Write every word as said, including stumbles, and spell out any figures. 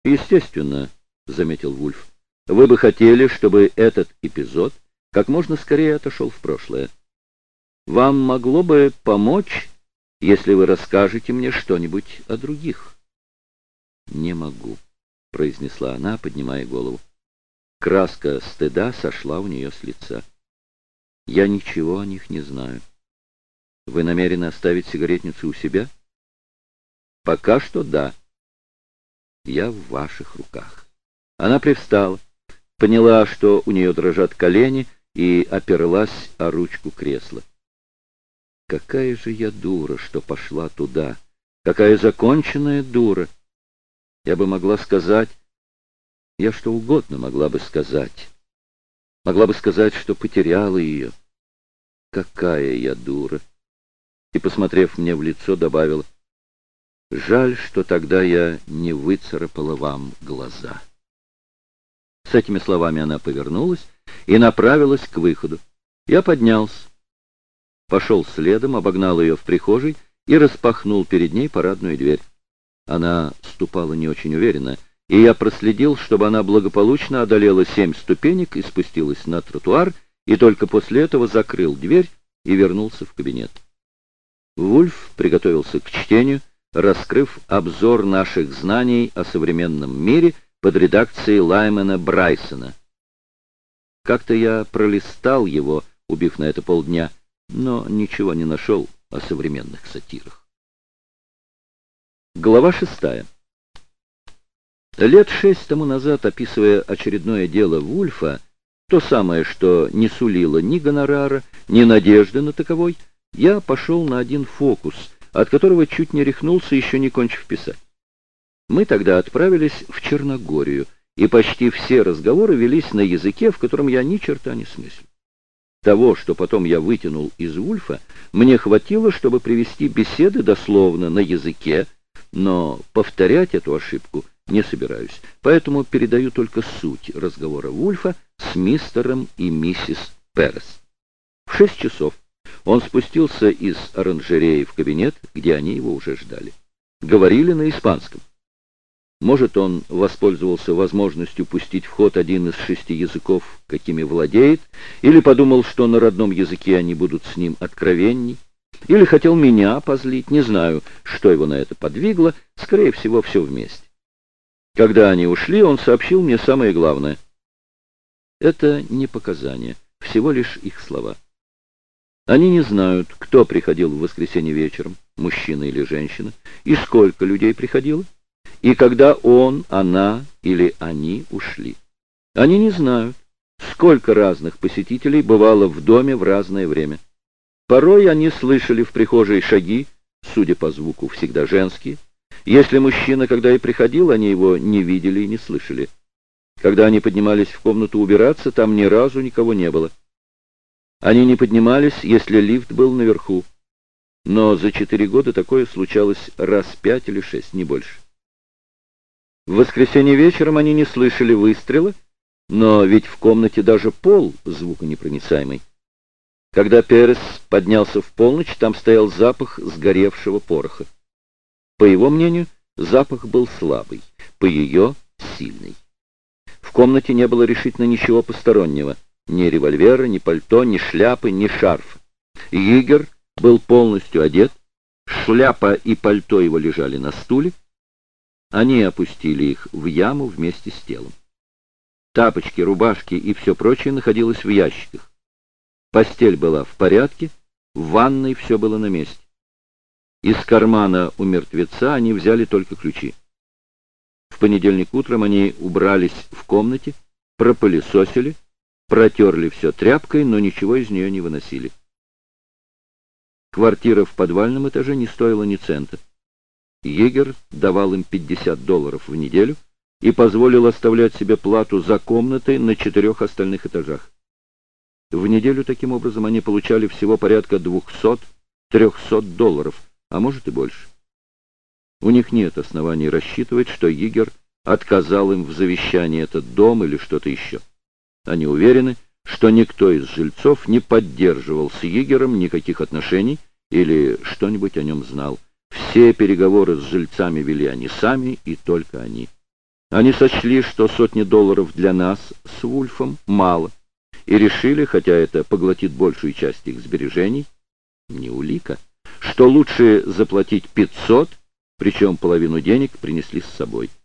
Естественно, — заметил Вульф, — вы бы хотели, чтобы этот эпизод как можно скорее отошел в прошлое. Вам могло бы помочь, если вы расскажете мне что-нибудь о других. — Не могу, — произнесла она, поднимая голову. Краска стыда сошла у нее с лица. — Я ничего о них не знаю. Вы намерены оставить сигаретницу у себя? — Пока что да. Я в ваших руках. Она привстала, поняла, что у нее дрожат колени, и оперлась о ручку кресла. Какая же я дура, что пошла туда! Какая законченная дура! Я бы могла сказать... Я что угодно могла бы сказать. Могла бы сказать, что потеряла ее. Какая я дура! И, посмотрев мне в лицо, добавила: жаль, что тогда я не выцарапала вам глаза. С этими словами она повернулась и направилась к выходу. Я поднялся, пошел следом, обогнал ее в прихожей и распахнул перед ней парадную дверь. Она ступала не очень уверенно, и я проследил, чтобы она благополучно одолела семь ступенек и спустилась на тротуар, и только после этого закрыл дверь и вернулся в кабинет. Вульф приготовился к чтению, раскрыв обзор наших знаний о современном мире под редакцией Лаймана Брайсона. Как-то я пролистал его, убив на это полдня, но ничего не нашел о современных сатирах. Глава шестая. Лет шесть тому назад, описывая очередное дело Вульфа, то самое, что не сулило ни гонорара, ни надежды на таковой, я пошел на один фокус, от которого чуть не рехнулся, еще не кончив писать. Мы тогда отправились в Черногорию, и почти все разговоры велись на языке, в котором я ни черта не смыслю. Того, что потом я вытянул из Вульфа, мне хватило, чтобы привести беседы дословно на языке, но повторять эту ошибку не собираюсь, поэтому передаю только суть разговора Вульфа с мистером и миссис Перес. В шесть часов он спустился из оранжереи в кабинет, где они его уже ждали. Говорили на испанском. Может, он воспользовался возможностью пустить в ход один из шести языков, какими владеет, или подумал, что на родном языке они будут с ним откровенней, или хотел меня позлить, не знаю, что его на это подвигло, скорее всего, все вместе. Когда они ушли, он сообщил мне самое главное. Это не показания, всего лишь их слова. Они не знают, кто приходил в воскресенье вечером, мужчина или женщина, и сколько людей приходило, и когда он, она или они ушли. Они не знают, сколько разных посетителей бывало в доме в разное время. Порой они слышали в прихожей шаги, судя по звуку, всегда женские. Если мужчина, когда и приходил, они его не видели и не слышали. Когда они поднимались в комнату убираться, там ни разу никого не было. Они не поднимались, если лифт был наверху. Но за четыре года такое случалось раз пять или шесть, не больше. В воскресенье вечером они не слышали выстрела, но ведь в комнате даже пол звуконепроницаемый. Когда Перес поднялся в полночь, там стоял запах сгоревшего пороха. По его мнению, запах был слабый, по ее — сильный. В комнате не было решительно ничего постороннего. Ни револьвера, ни пальто, ни шляпы, ни шарфа. Йигер был полностью одет, шляпа и пальто его лежали на стуле. Они опустили их в яму вместе с телом. Тапочки, рубашки и все прочее находилось в ящиках. Постель была в порядке, в ванной все было на месте. Из кармана у мертвеца они взяли только ключи. В понедельник утром они убрались в комнате, пропылесосили, протерли все тряпкой, но ничего из нее не выносили. Квартира в подвальном этаже не стоила ни цента. Йигер давал им пятьдесят долларов в неделю и позволил оставлять себе плату за комнатой на четырех остальных этажах. В неделю таким образом они получали всего порядка двухсот-трехсот долларов, а может и больше. У них нет оснований рассчитывать, что Йигер отказал им в завещании этот дом или что-то еще. Они уверены, что никто из жильцов не поддерживал с Йигером никаких отношений или что-нибудь о нем знал. Все переговоры с жильцами вели они сами и только они. Они сочли, что сотни долларов для нас с Вульфом мало, и решили, хотя это поглотит большую часть их сбережений, не улика, что лучше заплатить пятьсот, причем половину денег принесли с собой.